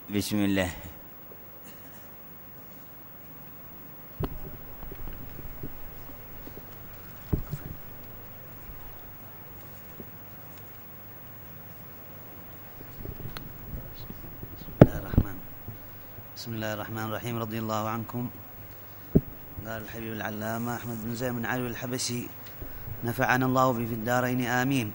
بسم الله. بسم الله الرحمن الرحيم. رضي الله عنكم. قال الحبيب العلامة أحمد بن زيد بن علي الحبشي نفعنا الله به في الدارين آمين.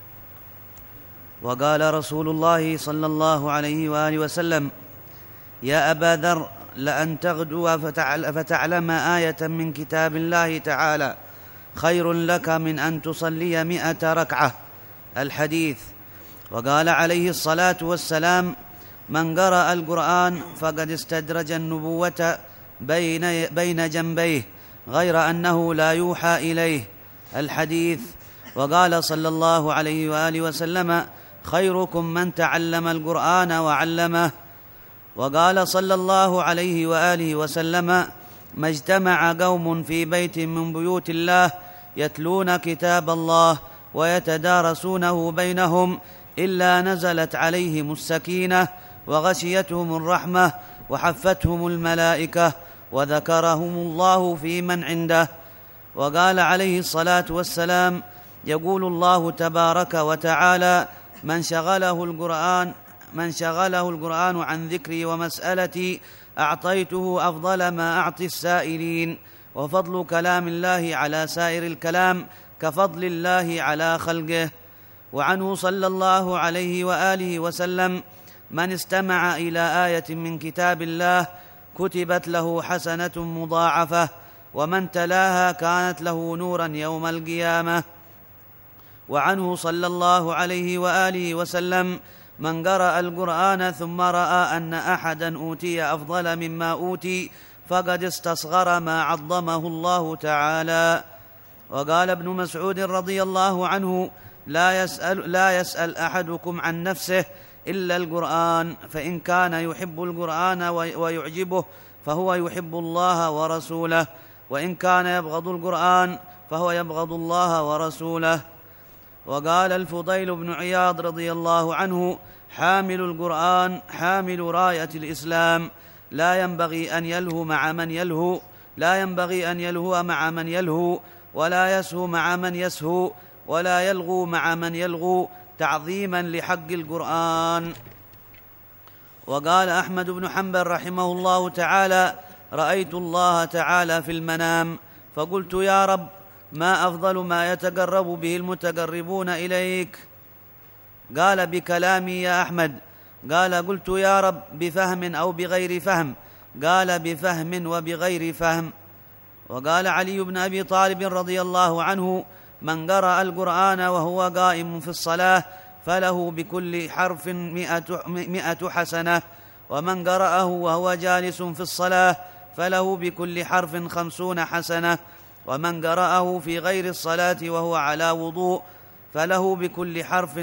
وقال رسول الله صلى الله عليه وآله وسلم: يا أبا ذر، لأن تغدو فتعلم آية من كتاب الله تعالى خير لك من أن تصلي 100 ركعة. الحديث. وقال عليه الصلاة والسلام: من قرأ القرآن فقد استدرج النبوة بين جنبيه، غير أنه لا يوحى إليه. الحديث. وقال صلى الله عليه وآله وسلم: خيركم من تعلم القرآن وعلمه. وقال صلى الله عليه وآله وسلم: ما اجتمع قوم في بيت من بيوت الله يتلون كتاب الله ويتدارسونه بينهم إلا نزلت عليهم السكينة وغشيتهم الرحمة وحفتهم الملائكة وذكرهم الله في من عنده. وقال عليه الصلاة والسلام: يقول الله تبارك وتعالى: من شغله القرآن عن ذكري ومسألتي أعطيته أفضل ما أعطي السائلين. وفضل كلام الله على سائر الكلام كفضل الله على خلقه. وعنه صلى الله عليه وآله وسلم: من استمع إلى آية من كتاب الله كتبت له حسنة مضاعفة، ومن تلاها كانت له نورا يوم القيامة. وعنه صلى الله عليه وآله وسلم: من قرأ القرآن ثم رأى أن أحدا أوتي أفضل مما أوتي فقد استصغر ما عظمه الله تعالى. وقال ابن مسعود رضي الله عنه: لا يسأل أحدكم عن نفسه إلا القرآن، فإن كان يحب القرآن ويعجبه فهو يحب الله ورسوله، وإن كان يبغض القرآن فهو يبغض الله ورسوله. وقال الفضيل بن عياض رضي الله عنه: حامل القرآن حامل راية الإسلام، لا ينبغي أن يلهو مع من يلهو، ولا يسهو مع من يسهو، ولا يلغو مع من يلغو، تعظيما لحق القرآن. وقال أحمد بن حنبل رحمه الله تعالى: رأيت الله تعالى في المنام فقلت: يا رب، ما أفضل ما يتقرب به المتقربون إليك؟ قال: بكلامي يا أحمد. قال: قلت: يا رب، بفهم أو بغير فهم؟ قال: بفهم وبغير فهم. وقال علي بن أبي طالب رضي الله عنه: من قرأ القرآن وهو قائم في الصلاة فله بكل حرف 100 حسنة، ومن قرأه وهو جالس في الصلاة فله بكل حرف 50 حسنة، ومن قرأه في غير الصلاة وهو على وضوء فله بكل حرف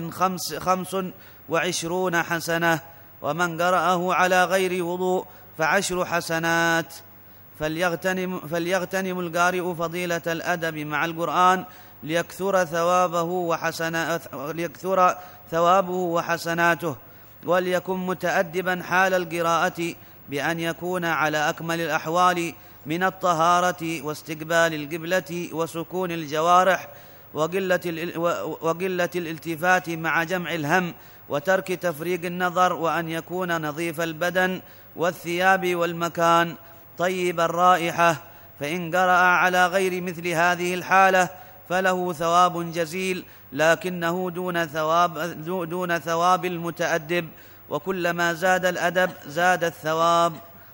25 حسنة، ومن قرأه على غير وضوء فعشر حسنات. فليغتنم القارئ فضيلة الأدب مع القرآن ليكثر ثوابه وحسناته، وليكن متأدبا حال القراءة بأن يكون على أكمل الأحوال من الطهارة واستقبال القبلة وسكون الجوارح وقلة الالتفات مع جمع الهم وترك تفريق النظر، وأن يكون نظيف البدن والثياب والمكان طيب الرائحة. فإن قرأ على غير مثل هذه الحالة فله ثواب جزيل، لكنه دون ثواب المتأدب، وكلما زاد الأدب زاد الثواب.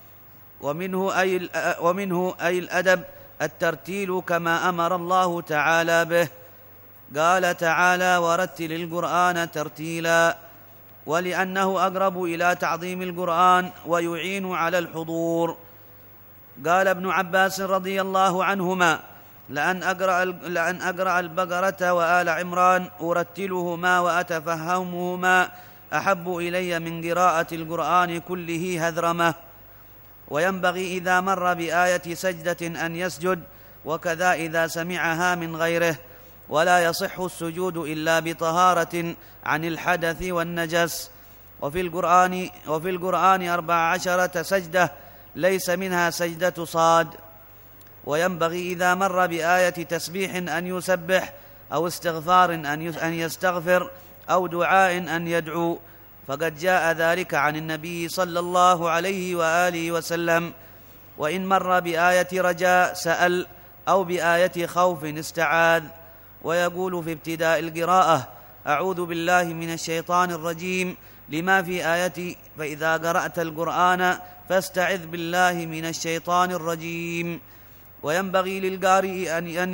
ومنه أي الأدب الترتيل كما أمر الله تعالى به. قال تعالى: ورتل القرآن ترتيلا، ولأنه أقرب إلى تعظيم القرآن ويعين على الحضور. قال ابن عباس رضي الله عنهما: لأن أقرأ البقرة وآل عمران أرتلهما وأتفهمهما أحب إلي من قراءة القرآن كله هذرمة. وينبغي إذا مر بآية سجدة أن يسجد، وكذا إذا سمعها من غيره، ولا يصح السجود إلا بطهارة عن الحدث والنجس. وفي القرآن 14 سجدة ليس منها سجدة صاد. وينبغي إذا مر بآية تسبيح أن يسبح، أو استغفار أن يستغفر، أو دعاء أن يدعو، فقد جاء ذلك عن النبي صلى الله عليه وآله وسلم. وإن مر بآية رجاء سأل، أو بآية خوف استعاذ. ويقول في ابتداء القراءة: أعوذ بالله من الشيطان الرجيم، لما في آية فإذا قرأت القرآن فاستعذ بالله من الشيطان الرجيم. وينبغي للقارئ أن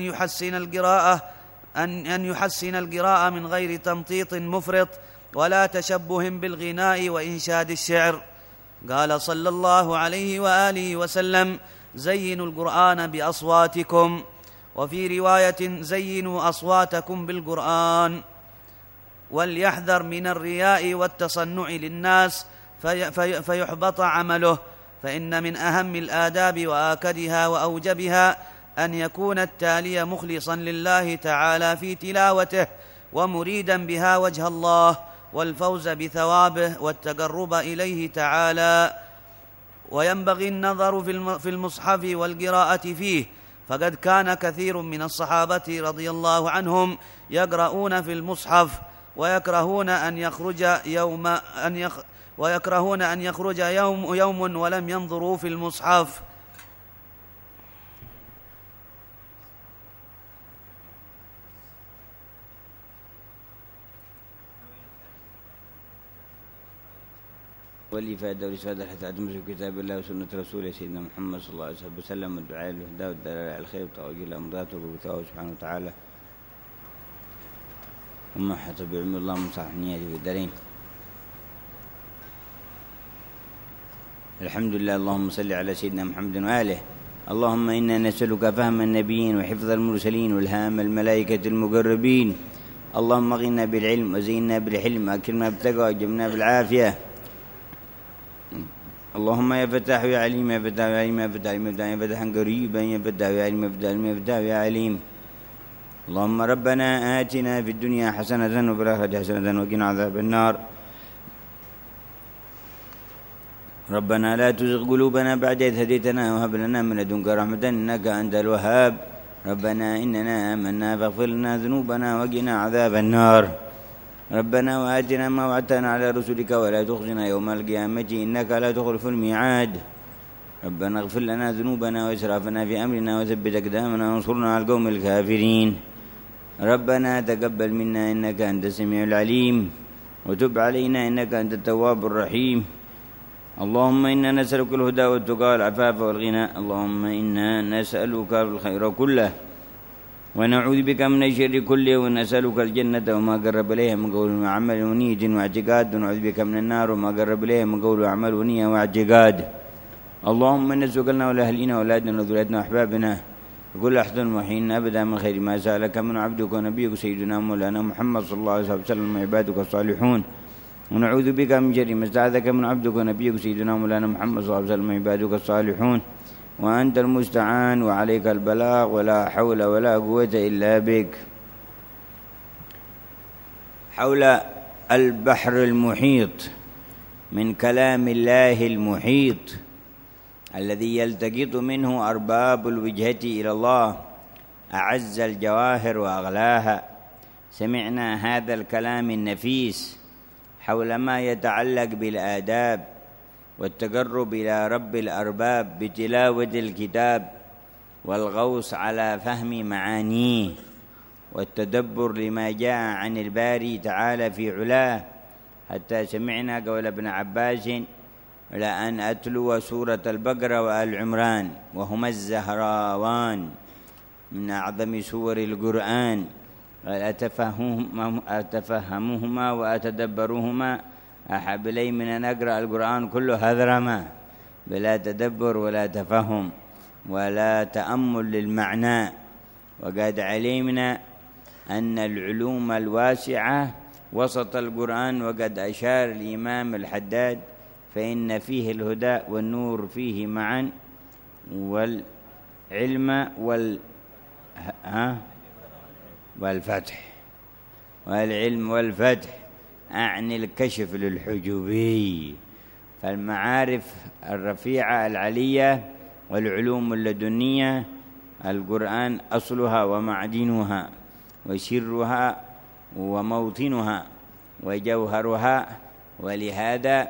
يحسن القراءة من غير تمطيط مفرط ولا تشبه بالغناء وإنشاد الشعر. قال صلى الله عليه وآله وسلم: زينوا القرآن بأصواتكم. وفي رواية: زينوا أصواتكم بالقرآن. وليحذر من الرياء والتصنع للناس فيحبط عمله، فإن من أهم الآداب وآكدها وأوجبها أن يكون التالي مخلصا لله تعالى في تلاوته، ومريدا بها وجه الله والفوز بثوابه والتقرب إليه تعالى. وينبغي النظر في المصحف والقراءة فيه، فقد كان كثير من الصحابة رضي الله عنهم يقرؤون في المصحف، ويكرهون أن يخرج يوم ولم ينظروا في المصحف. والإفادة والإسفادة حتى أتمسك كتاب الله وسنة رسوله سيدنا محمد صلى الله عليه وسلم، والدعاء للهدى والدلالة على الخير وتوجيه الأمراض وبثواه سبحانه وتعالى، وما حتى بعلم الله من صاحب نيته في الدارين. الحمد لله. اللهم صل على سيدنا محمد وآله. اللهم إنا نسألك فهم النبيين وحفظ المرسلين والهام الملائكة المقربين. اللهم اغننا بالعلم وزينا بالحلم وأكرمنا بالتقوى وجبنا بالعافية. اللهم يا فتاح يا عليم يا فتاح يا عليم يا فتاح يا فتاحا قريبا يا فتاح يا عليم يا فتاح يا فتاح يا عليم. اللهم ربنا آتنا في الدنيا حسنة وفي الآخرة حسنة وقنا عذاب النار. ربنا لا تزغ قلوبنا بعد إذ هديتنا وهب لنا من لدنك رحمة إنك أنت الوهاب. ربنا إننا آمنا فاغفر لنا ذنوبنا وقنا عذاب النار. ربنا وآتنا ما وعدتنا على رسلك ولا تخزنا يوم القيامة إنك لا تخلف الميعاد. ربنا اغفر لنا ذنوبنا وإسرافنا في أمرنا وثبت أقدامنا وانصرنا على القوم الكافرين. ربنا تقبل منا إنك أنت السميع العليم وتب علينا إنك أنت التواب الرحيم. اللهم إنا نسألك الهدى والتقى والعفاف والغنى. اللهم إنا نسألك الخير كله ونعوذ بك من الشر كله، ونسألك الجنة وما قرب إليها من قول وعمل ونية واعتقاد، ونعوذ بك من النار وما قرب إليها من قول وعمل ونية واعتقاد. اللهم إنا نسألنا ولأهلنا وأولادنا وذريتنا وأحبابنا وكل أحد وحين أبدا من خير ما سألك من عبدك ونبيك سيدنا مولانا محمد صلى الله عليه وسلم وعبادك الصالحون. ونعوذ بك من شر ما استعاذك من عبدك ونبيك سيدنا مولانا محمد صلى الله عليه وسلم وعبادك الصالحون. وأنت المستعان وعليك البلاغ ولا حول ولا قوة إلا بك. حول البحر المحيط من كلام الله المحيط الذي يلتقط منه أرباب الوجهة إلى الله أعز الجواهر وأغلاها. سمعنا هذا الكلام النفيس حول ما يتعلق بالآداب والتقرب إلى رب الأرباب بتلاوة الكتاب والغوص على فهم معانيه والتدبر لما جاء عن الباري تعالى في علاه، حتى سمعنا قول ابن عباس: لأن أتلو سورة البقرة وآل عمران وهما الزهراوان من أعظم سور القرآن، أتفهمهما وأتدبرهما أحب إلي من أن أقرأ القرآن كله هذرما بلا تدبر ولا تفهم ولا تأمل للمعنى. وقد علمنا أن العلوم الواسعة وسط القرآن، وقد أشار الإمام الحداد: فإن فيه الهدى والنور فيه معا والعلم والفتح والعلم والفتح أعني الكشف للحجوبي. فالمعارف الرفيعة العلية والعلوم اللدنية القرآن أصلها ومعدنها وسرها وموطنها وجوهرها، ولهذا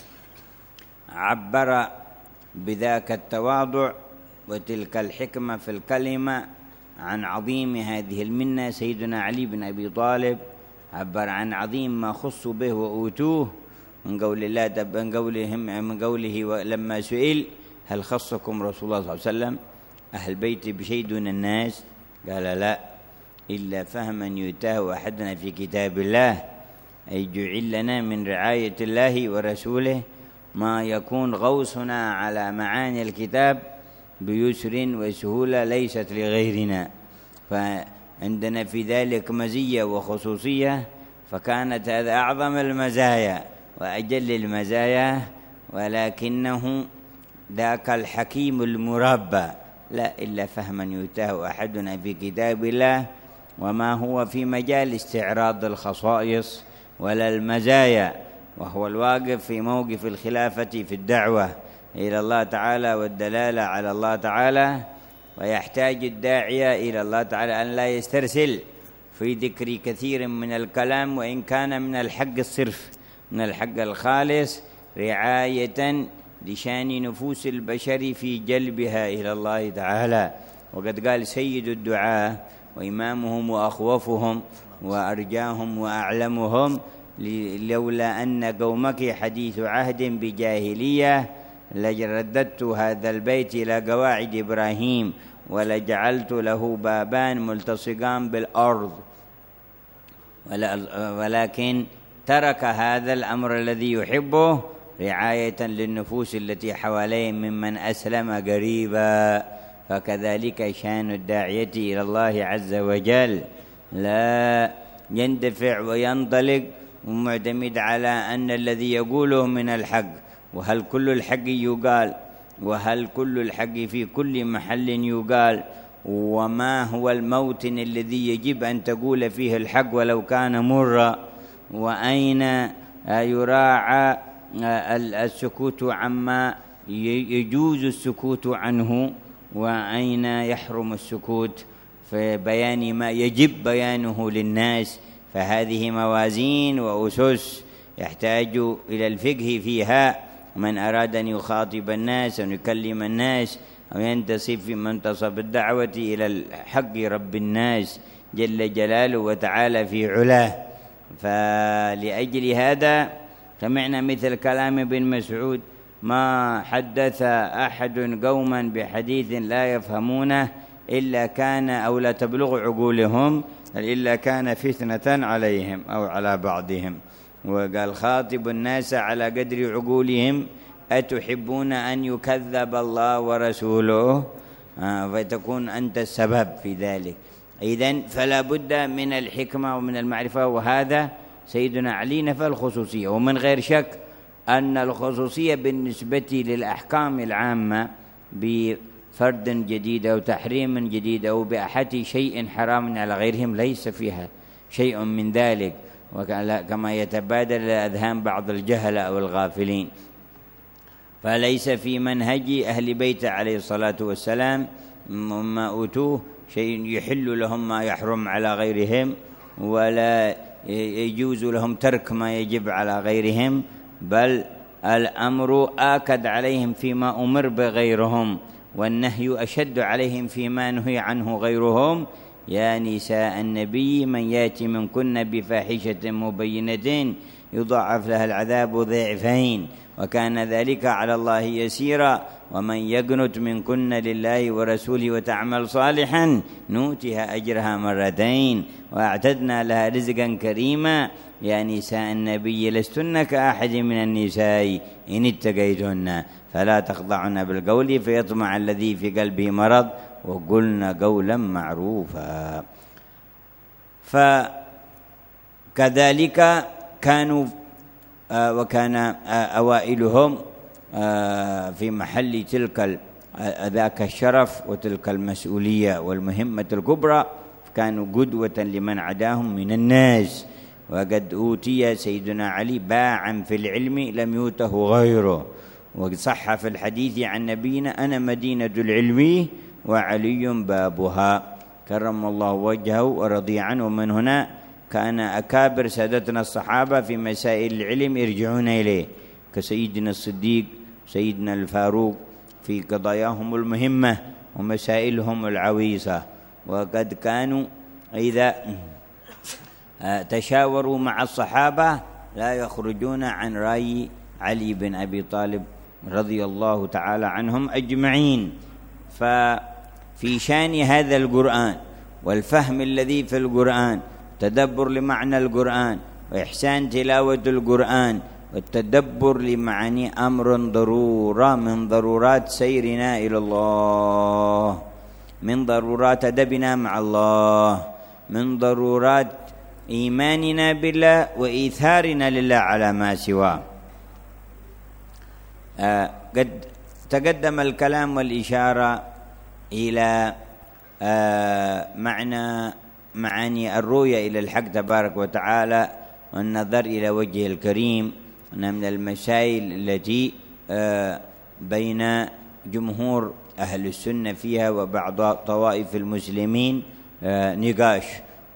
عبر بذاك التواضع وتلك الحكمة في الكلمة عن عظيم هذه المنة سيدنا علي بن أبي طالب، عبر عن عظيم ما خصوا به وأوتوه من قول الله من قوله لما سئل هل خصكم رسول الله صلى الله عليه وسلم أهل بيتي بشيء دون الناس؟ قال لا، إلا فهما يؤتاه أحدنا في كتاب الله، أي جعل لنا من رعاية الله ورسوله ما يكون غوصنا على معاني الكتاب بيسر وسهولة ليست لغيرنا، فعندنا في ذلك مزية وخصوصية، فكانت هذا أعظم المزايا وأجل المزايا، ولكنه ذاك الحكيم المربى لا إلا فهما يؤتاه أحدنا في كتاب الله، وما هو في مجال استعراض الخصائص ولا المزايا، وهو الواقف في موقف الخلافة في الدعوة إلى الله تعالى والدلالة على الله تعالى. ويحتاج الداعية إلى الله تعالى أن لا يسترسل في ذكر كثير من الكلام وإن كان من الحق الصرف، من الحق الخالص، رعاية لشان نفوس البشر في جلبها إلى الله تعالى. وقد قال سيد الدعاء وإمامهم وأخوفهم وأرجاهم وأعلمهم: لولا أن قومك حديث عهد بجاهلية لرددت هذا البيت إلى قواعد إبراهيم ولجعلت له بابان ملتصقان بالأرض، ولكن ترك هذا الأمر الذي يحبه رعاية للنفوس التي حواليه ممن أسلم قريبا. فكذلك شان الداعية إلى الله عز وجل، لا يندفع وينطلق ومعتمد على أن الذي يقوله من الحق، وهل كل الحق يقال، وهل كل الحق في كل محل يقال، وما هو الموطن الذي يجب أن تقول فيه الحق ولو كان مرا، وأين يراعى السكوت عما يجوز السكوت عنه، وأين يحرم السكوت في بيان ما يجب بيانه للناس. فهذه موازين وأسس يحتاج إلى الفقه فيها من أراد أن يخاطب الناس أو يكلم الناس أو ينتصب في منتصب الدعوة إلى الحق رب الناس جل جلاله وتعالى في علاه. فلأجل هذا سمعنا مثل كلام ابن مسعود: ما حدث أحد قوما بحديث لا يفهمونه إلا كان أو لا تبلغ عقولهم إلا كان فتنة عليهم أو على بعضهم. وقال: خاطب الناس على قدر عقولهم، أتحبون أن يكذب الله ورسوله؟ فتكون أنت السبب في ذلك. إذن فلا بد من الحكمة ومن المعرفة، وهذا سيدنا علي نفى الخصوصية. ومن غير شك أن الخصوصية بالنسبة للأحكام العامة بفرد جديد أو تحريم جديد أو بأحد شيء حرام على غيرهم ليس فيها شيء من ذلك، كما يتبادل الأذهان بعض الجهل أو الغافلين. فليس في منهج أهل بيت عليه الصلاة والسلام مما أوتوه شيء يحل لهم ما يحرم على غيرهم، ولا يجوز لهم ترك ما يجب على غيرهم، بل الأمر آكد عليهم فيما أمر بغيرهم، والنهي أشد عليهم فيما نهي عنه غيرهم. يا نساء النبي من يأتي منكن بفاحشة مبينة يضاعف لها العذاب ضعفين وكان ذلك على الله يسيرا ومن يقنت منكن لله ورسوله وتعمل صالحا نؤتها أجرها مرتين وأعتدنا لها رزقا كريما. يا نساء النبي لستن كأحد من النساء إن اتقيتن فلا تخضعن بالقول فيطمع الذي في قلبه مرض وقلن قولا معروفا. فكذلك كانوا وكان أوائلهم في محل تلك ذاك الشرف وتلك المسؤولية والمهمة الكبرى، كانوا قدوة لمن عداهم من الناس، وقد أوتي سيدنا علي باعا في العلم لم يوته غيره. وصح في الحديث عن نبينا: أنا مدينة العلم وعلي بابها، كرم الله وجهه ورضي عنه. ومن هنا كان أكابر سادتنا الصحابة في مسائل العلم يرجعون إليه، كسيدنا الصديق سيدنا الفاروق في قضاياهم المهمة ومسائلهم العويصة. وقد كانوا إذا تشاوروا مع الصحابة لا يخرجون عن رأي علي بن أبي طالب رضي الله تعالى عنهم أجمعين. ففي شان هذا القرآن والفهم الذي في القرآن، تدبر لمعنى القرآن وإحسان تلاوة القرآن والتدبر لمعاني، أمر ضرورة من ضرورات سيرنا إلى الله، من ضرورات أدبنا مع الله، من ضرورات إيماننا بالله وإيثارنا لله على ما سواه. قد تقدم الكلام والإشارة إلى معاني الرؤية إلى الحق تبارك وتعالى والنظر إلى وجهه الكريم، من المسائل التي بين جمهور أهل السنة فيها وبعض طوائف المسلمين نقاش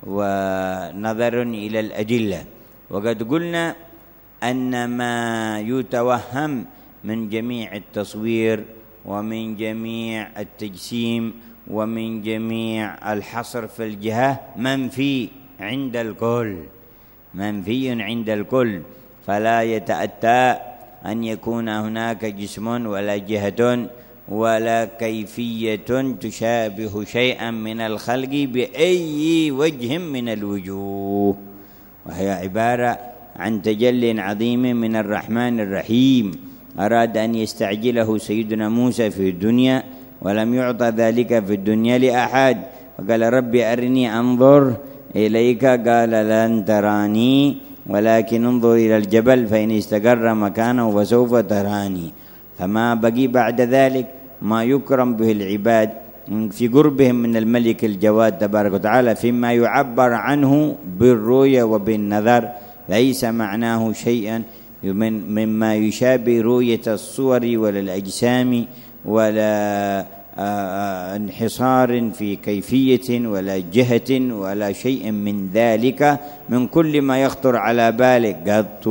ونظر إلى الأدلة. وقد قلنا أن ما يتوهم من جميع التصوير ومن جميع التجسيم ومن جميع الحصر في الجهة منفي عند الكل، منفي عند الكل، فلا يتأتى أن يكون هناك جسم ولا جهة ولا كيفية تشابه شيئا من الخلق بأي وجه من الوجوه، وهي عبارة عن تجل عظيم من الرحمن الرحيم أراد أن يستعجله سيدنا موسى في الدنيا ولم يعطى ذلك في الدنيا لأحد، فقال: ربي أرني أنظر إليك، قال: لن تراني ولكن انظر إلى الجبل فإن استقر مكانه فسوف تراني. فما بقي بعد ذلك ما يكرم به العباد في قربهم من الملك الجواد تبارك وتعالى فيما يعبر عنه بالرؤية وبالنظر، ليس معناه شيئا مما يشابه رؤية الصور ولا الأجسام ولا انحصار في كيفية ولا جهة ولا شيء من ذلك من كل ما يخطر على بالك،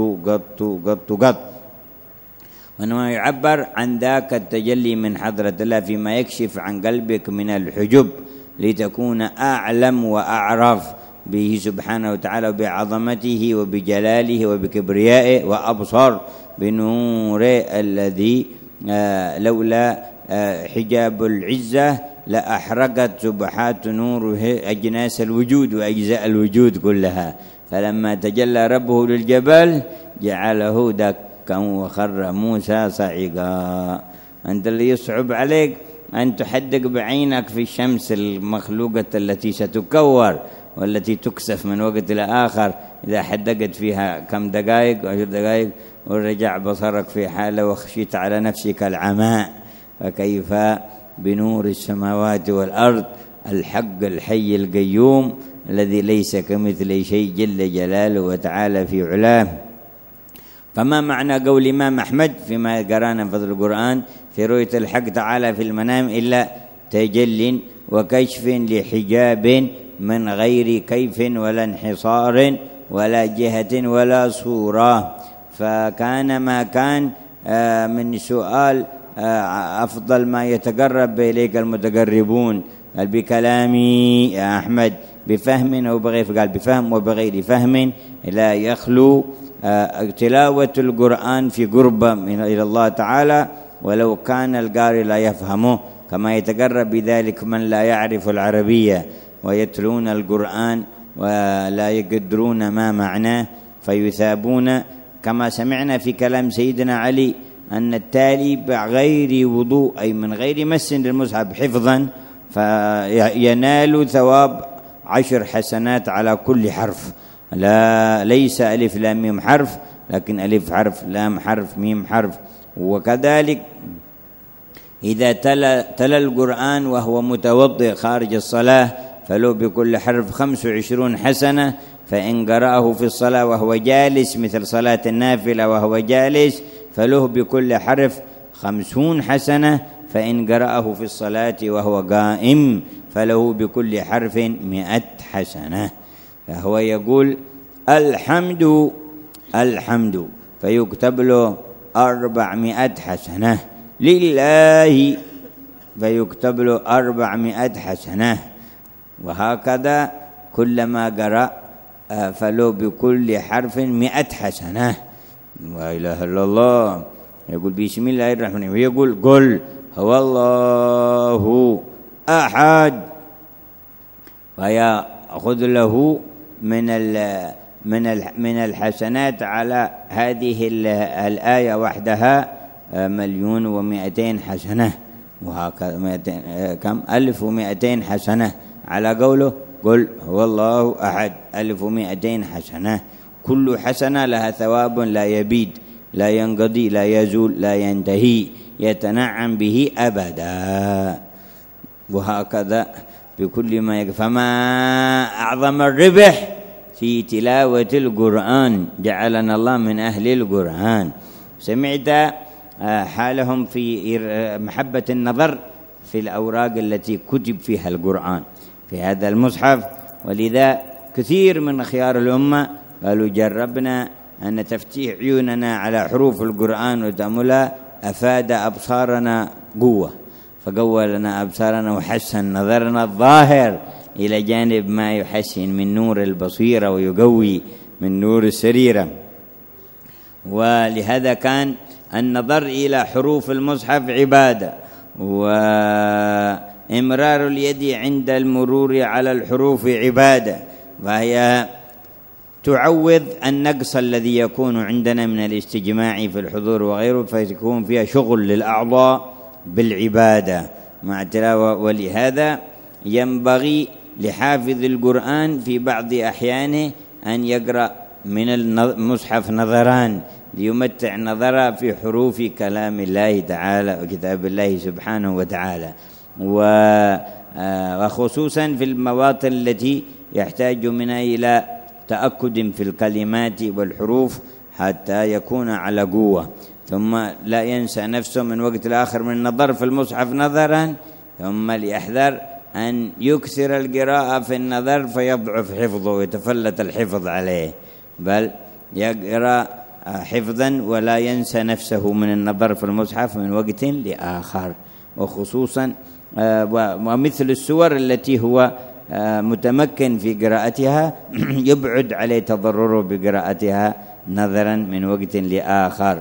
قط. وإنما يعبر عن ذاك التجلي من حضرة الله فيما يكشف عن قلبك من الحجب لتكون أعلم وأعرف به سبحانه وتعالى وبعظمته وبجلاله وبكبريائه، وأبصر بنوره الذي لولا حجاب العزة لأحرقت سبحات نوره أجناس الوجود وأجزاء الوجود كلها. فلما تجلى ربه للجبل جعله دكا وخر موسى صعقا. أنت اللي يصعب عليك أن تحدق بعينك في الشمس المخلوقة التي ستكور والتي تكسف من وقت إلى آخر، إذا حدقت فيها كم دقائق 10 دقائق ورجع بصرك في حالة وخشيت على نفسك العماء، فكيف بنور السماوات والأرض الحق الحي القيوم الذي ليس كمثله شيء جل جلاله وتعالى في علاه. فما معنى قول الإمام أحمد فيما قرانا في فضل القرآن في رؤية الحق تعالى في المنام إلا تجل وكشف لحجاب من غير كيف ولا انحصار ولا جهة ولا صورة. فكان ما كان من سؤال أفضل ما يتقرب إليك المتقربون، قال: بكلامي يا أحمد بفهم وبغير، قال بفهم وبغير فهم لا يخلو تلاوة القرآن في قربة إلى الله تعالى ولو كان القارئ لا يفهمه، كما يتقرب بذلك من لا يعرف العربية ويتلون القرآن ولا يقدرون ما معناه فيثابون، كما سمعنا في كلام سيدنا علي أن التالي بغير وضوء أي من غير مس للمصحف حفظا فينال ثواب 10 حسنات على كل حرف، ليس ألف لام ميم حرف، لكن ألف حرف لام حرف ميم حرف. وكذلك إذا تلا القرآن وهو متوضئ خارج الصلاة فلو بكل حرف 25 حسنة فإن قرأه في الصلاة وهو جالس مثل صلاة النافلة وهو جالس فله بكل حرف 50 حسنة، فإن قرأه في الصلاة وهو قائم فله بكل حرف 100 حسنة. فهو يقول الحمد الحمد فيكتب له 400 حسنة، لله فيكتب له 400 حسنة، وهكذا كلما قرأ فله بكل حرف 100 حسنة. لا إله إلا الله. يقول بسم الله الرحمن الرحيم، ويقول قل هو الله أحد، فيأخذ له من الحسنات على هذه الآية وحدها 1,200,000 حسنة، وهكذا كم 1200 حسنة على قوله قل هو الله أحد 1200 حسنة. كل حسنة لها ثواب لا يبيد لا ينقضي لا يزول لا ينتهي، يتنعم به أبدا. وهكذا بكل ما فما أعظم الربح في تلاوة القرآن، جعلنا الله من أهل القرآن. سمعت حالهم في محبة النظر في الأوراق التي كتب فيها القرآن في هذا المصحف، ولذا كثير من خيار الأمة قالوا جربنا أن تفتيح عيوننا على حروف القرآن وتأملها أفاد أبصارنا قوة، فقوى لنا أبصارنا وحسن نظرنا الظاهر إلى جانب ما يحسن من نور البصيرة ويقوي من نور السريرة. ولهذا كان النظر إلى حروف المصحف عبادة، وإمرار اليد عند المرور على الحروف عبادة، فهي تعوض النقص الذي يكون عندنا من الاستجماع في الحضور وغيره، فيكون فيها شغل للأعضاء بالعبادة مع التلاوة. ولهذا ينبغي لحافظ القرآن في بعض أحيانه أن يقرأ من المصحف نظران ليمتع نظره في حروف كلام الله تعالى وكتاب الله سبحانه وتعالى، وخصوصا في المواطن التي يحتاج منها إلى تأكد في الكلمات والحروف حتى يكون على قوة. ثم لا ينسى نفسه من وقت الآخر من النظر في المصحف نظرا، ثم ليحذر أن يكثر القراءة في النظر فيضعف حفظه ويتفلت الحفظ عليه، بل يقرأ حفظا ولا ينسى نفسه من النظر في المصحف من وقت لآخر. وخصوصا ومثل السور التي هو متمكن في قراءتها يبعد عليه تضرره بقراءتها نظرا من وقت لآخر،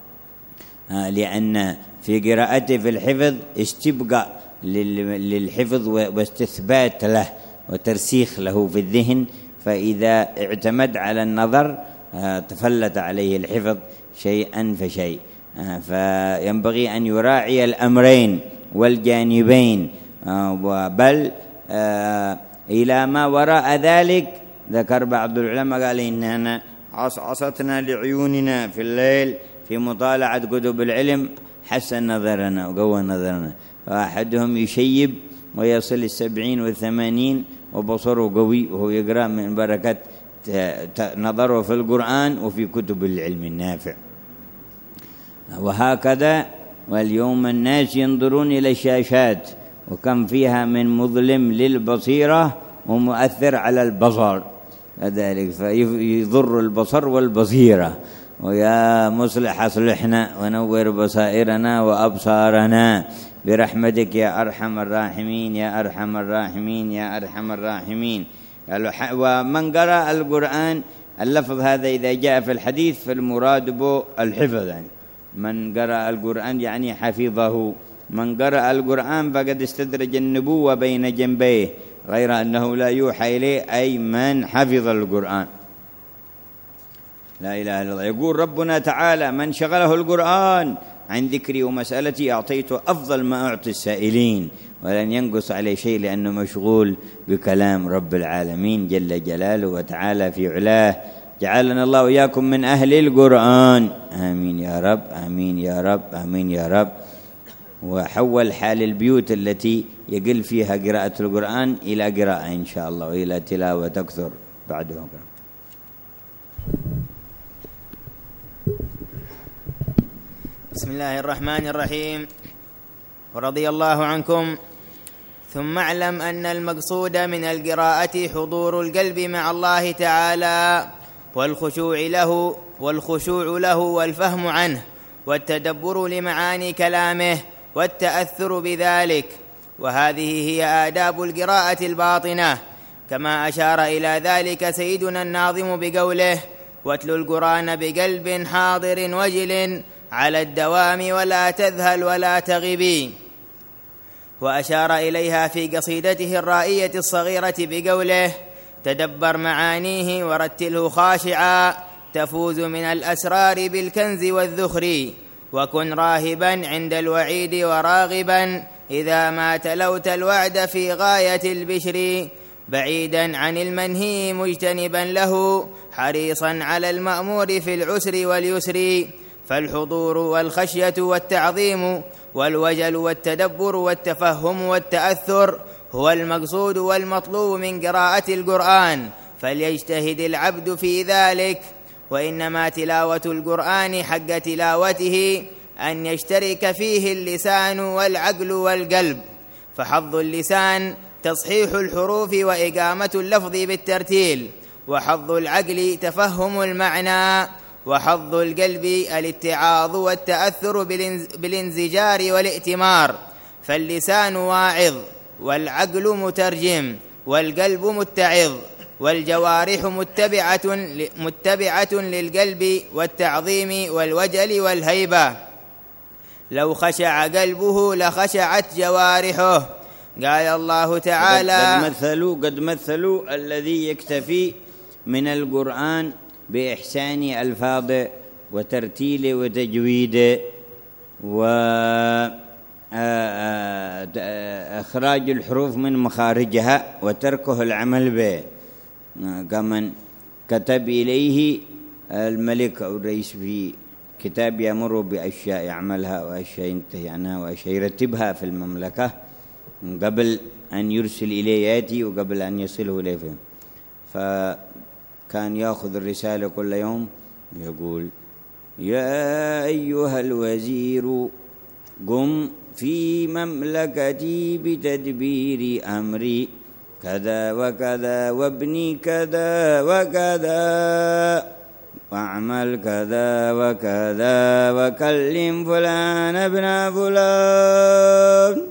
لأن في قراءته في الحفظ استبقاء للحفظ واستثبات له وترسيخ له في الذهن، فإذا اعتمد على النظر تفلت عليه الحفظ شيئا فشيء. فينبغي أن يراعي الأمرين والجانبين، بل إلى ما وراء ذلك ذكر بعض العلماء قال إننا عصتنا لعيوننا في الليل في مطالعة كتب العلم حسن نظرنا وقوى نظرنا، فأحدهم يشيب ويصل 70 و80 وبصره قوي وهو يقرأ من بركة نظره في القرآن وفي كتب العلم النافع. وهكذا واليوم الناس ينظرون إلى الشاشات وكم فيها من مظلم للبصيرة ومؤثر على البصر كذلك، فيضر البصر والبصيرة. ويا مصلح أصلحنا ونور بصائرنا وأبصارنا برحمتك يا أرحم الراحمين يا أرحم الراحمين يا أرحم الراحمين. ومن قرأ القرآن اللفظ هذا إذا جاء في الحديث فالمراد به الحفظ، يعني من قرأ القرآن يعني حفظه. من قرأ القرآن فقد استدرج النبوة بين جنبيه، غير أنه لا يوحى إليه، أي من حفظ القرآن. لا إله إلا الله. يقول ربنا تعالى من شغله القرآن عن ذكري ومسألتي أعطيته أفضل ما أعطي السائلين ولن ينقص عليه شيء، لأنه مشغول بكلام رب العالمين جل جلاله وتعالى في علاه. جعلنا الله وإياكم من أهل القرآن، آمين يا رب آمين يا رب آمين يا رب. وحول حال البيوت التي يقل فيها قراءة القرآن إلى قراءة إن شاء الله وإلى تلاوة تكثر. بعده. بسم الله الرحمن الرحيم. ورضي الله عنكم. ثم اعلم أن المقصود من القراءة حضور القلب مع الله تعالى والخشوع له والفهم عنه والتدبر لمعاني كلامه والتأثر بذلك، وهذه هي آداب القراءة الباطنة، كما أشار إلى ذلك سيدنا الناظم بقوله: واتل القرآن بقلب حاضر وجل على الدوام ولا تذهل ولا تغبي. وأشار إليها في قصيدته الرائية الصغيرة بقوله: تدبر معانيه ورتله خاشعا تفوز من الأسرار بالكنز والذخر، وكن راهبا عند الوعيد وراغبا إذا ما تلوت الوعد في غاية البشر، بعيدا عن المنهي مجتنبا له حريصا على المأمور في العسر واليسر. فالحضور والخشية والتعظيم والوجل والتدبر والتفهم والتأثر هو المقصود والمطلوب من قراءة القرآن، فليجتهد العبد في ذلك. وإنما تلاوة القرآن حق تلاوته أن يشترك فيه اللسان والعقل والقلب، فحظ اللسان تصحيح الحروف وإقامة اللفظ بالترتيل، وحظ العقل تفهم المعنى، وحظ القلب الاتعاظ والتأثر بالانزجار والائتمار. فاللسان واعظ والعقل مترجم والقلب متعظ، والجوارح متبعة للقلب والتعظيم والوجل والهيبة. لو خشع قلبه لخشعت جوارحه. قال الله تعالى: قد مثلوا الذي يكتفي من القرآن بإحسان ألفاظه وترتيله وتجويده وإخراج الحروف من مخارجها وتركه العمل به، كمن كتب إليه الملك أو الرئيس في كتاب يأمر بأشياء يعملها وأشياء ينتهي عنها وأشياء يرتبها في المملكة قبل أن يرسل إليه يأتي وقبل أن يصله إليه، فكان يأخذ الرسالة كل يوم يقول: يا أيها الوزير قم في مملكتي بتدبير أمري كذا وكذا وابني كذا وكذا واعمل كذا وكذا وكلم فلان ابن فلان،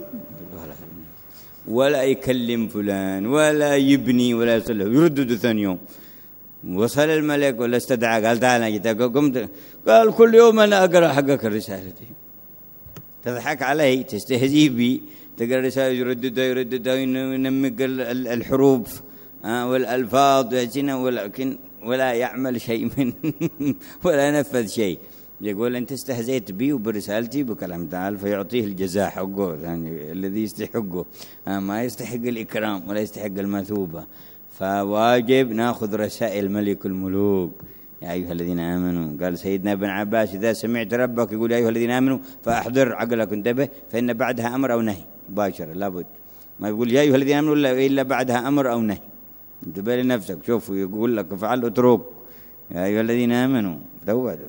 ولا يكلم فلان ولا يبني ولا يصله، يردد ثاني يوم. وصل الملك ولا استدعى قال: تعال جيت قمت، قال: كل يوم أنا أقرأ حقك الرسالة دي. تضحك علي، تستهزئ بي، تقرأ رسالة يرددها وينمق الحروف والألفاظ، ولكن ولا يعمل شيء من ولا ينفذ شيء. يقول: أنت استهزيت بي وبرسالتي بكلام تعال، فيعطيه الجزاء حقه، يعني الذي يستحقه، ما يستحق الإكرام ولا يستحق المثوبة. فواجب نأخذ رسائل ملك الملوك. يا أيها الذين آمنوا، قال سيدنا ابن عباس: إذا سمعت ربك يقول يا أيها الذين آمنوا فأحضر عقلك انتبه، فإن بعدها أمر أو نهي مباشرة، لابد ما يقول يا أيها الذين آمنوا إلا بعدها أمر أو نهي. انتبه لنفسك، شوفوا يقول لك افعل اترك. يا أيها الذين آمنوا تودوا،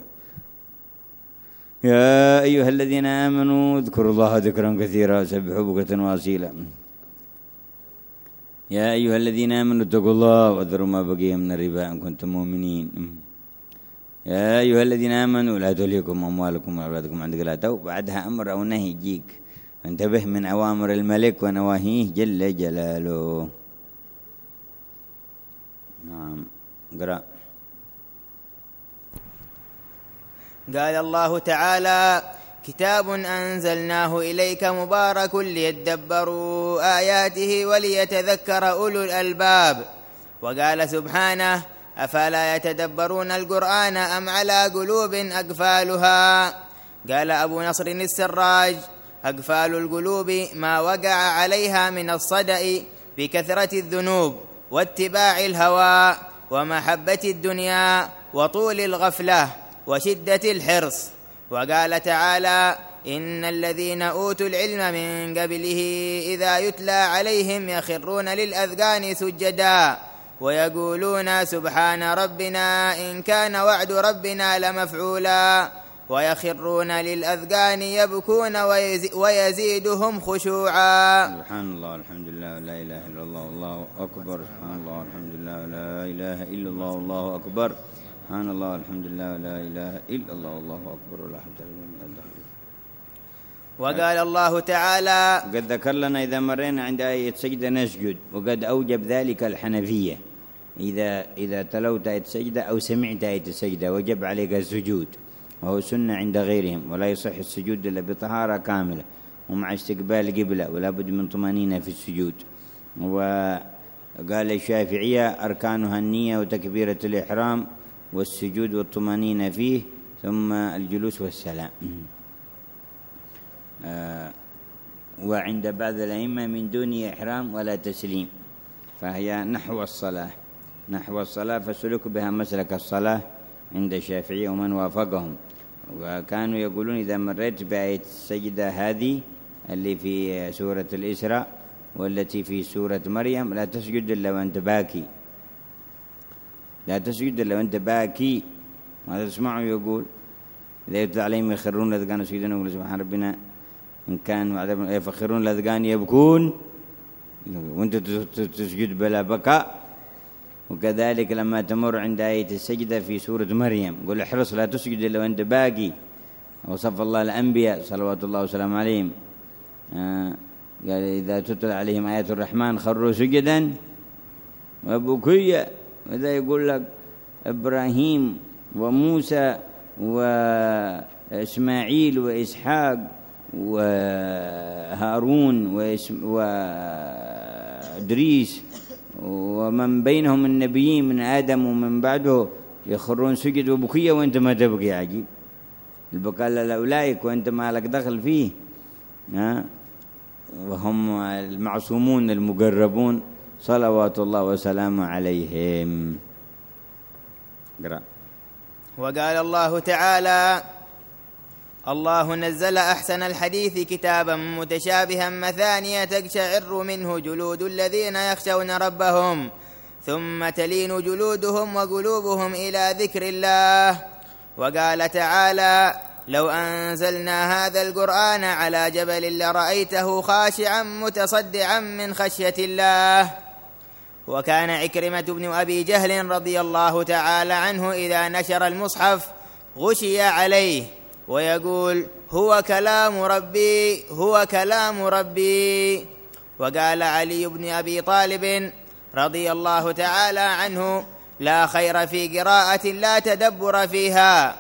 يا أيها الذين آمنوا اذكروا الله ذكرا كثيرا سبحوا بكرة وأصيلا. يا أيها الذين آمنوا اتقوا الله وذروا ما بقي من الربا إن كنتم مؤمنين. يا أيها الذين آمنوا لا تلهكم أموالكم وأولادكم عن ذكر الله. بعدها أمر أو نهي يجيك، انتبه من أوامر الملك ونواهيه جل جلاله. نعم، قرأ. قال الله تعالى: كتاب أنزلناه إليك مبارك ليدبروا آياته وليتذكر أولو الألباب. وقال سبحانه: أفلا يتدبرون القرآن أم على قلوب أقفالها. قال أبو نصر السراج: أقفال القلوب ما وقع عليها من الصدأ بكثرة الذنوب واتباع الهوى ومحبة الدنيا وطول الغفلة وشدة الحرص. وقال تعالى: إن الذين أوتوا العلم من قبله إذا يتلى عليهم يخرون للأذقان سجدا ويقولون سبحان ربنا إن كان وعد ربنا لمفعولا ويخرون للأذقان يبكون ويزيدهم خشوعا. سبحان الله الحمد لله لا إله إلا الله والله أكبر. سبحان الله الحمد لله لا إله إلا الله والله أكبر. سبحان الله الحمد لله لا إله إلا الله والله أكبر ولا حول ولا قوة. وقال الله تعالى قد ذكر لنا إذا مرينا عند آية سجدة نسجد، وقد أوجب ذلك الحنفية إذا تلوت آية سجدة أو سمعت آية السجدة وجب عليك السجود، وهو سنة عند غيرهم، ولا يصح السجود إلا بطهارة كاملة ومع استقبال القبلة، ولا بد من طمأنينة في السجود. وقال الشافعية أركانها النية وتكبيرة الإحرام والسجود والطمأنينة فيه، ثم الجلوس والسلام. وعند بعض الأئمة من دون إحرام ولا تسليم، فهي نحو الصلاة فسلك بها مسلك الصلاة عند الشافعية ومن وافقهم. وكانوا يقولون إذا مريت بآية السجدة هذه اللي في سورة الإسراء والتي في سورة مريم لا تسجد إلا وأنت باكي، لا تسجد إلا وأنت باكي. ما تسمعوا يقول إذا يتلى عليهم يخرون الأذقان سجدا ويقولون سبحان ربنا إن كان وعذاب يفخرون الأذقان يبكون وأنت تسجد بلا بكاء. وكذلك لما تمر عند آية السجدة في سورة مريم قل احرص لا تسجد إلا وأنت باقي. وصف الله الأنبياء صلوات الله وسلام عليهم، قال إذا تتلى عليهم آيات الرحمن خروا سجدا وبكيا. وإذا يقول لك إبراهيم وموسى وإسماعيل وإسحاق وهارون وإدريس ومن بينهم النبيين من آدم ومن بعده يخرون سجد وبكية وأنت ما تبكي. عجيب البكاء لأولئك وأنت ما لك دخل فيه، وهم المعصومون المقربون صلوات الله وسلامه عليهم. قرأ. وقال الله تعالى الله نزل أحسن الحديث كتابا متشابها مثانية تقشعر منه جلود الذين يخشون ربهم ثم تلين جلودهم وقلوبهم إلى ذكر الله. وقال تعالى لو أنزلنا هذا القرآن على جبل لرأيته خاشعا متصدعا من خشية الله. وكان عكرمة بن أبي جهل رضي الله تعالى عنه إذا نشر المصحف غشي عليه ويقول هو كلام ربي هو كلام ربي. وقال علي بن أبي طالب رضي الله تعالى عنه لا خير في قراءة لا تدبر فيها.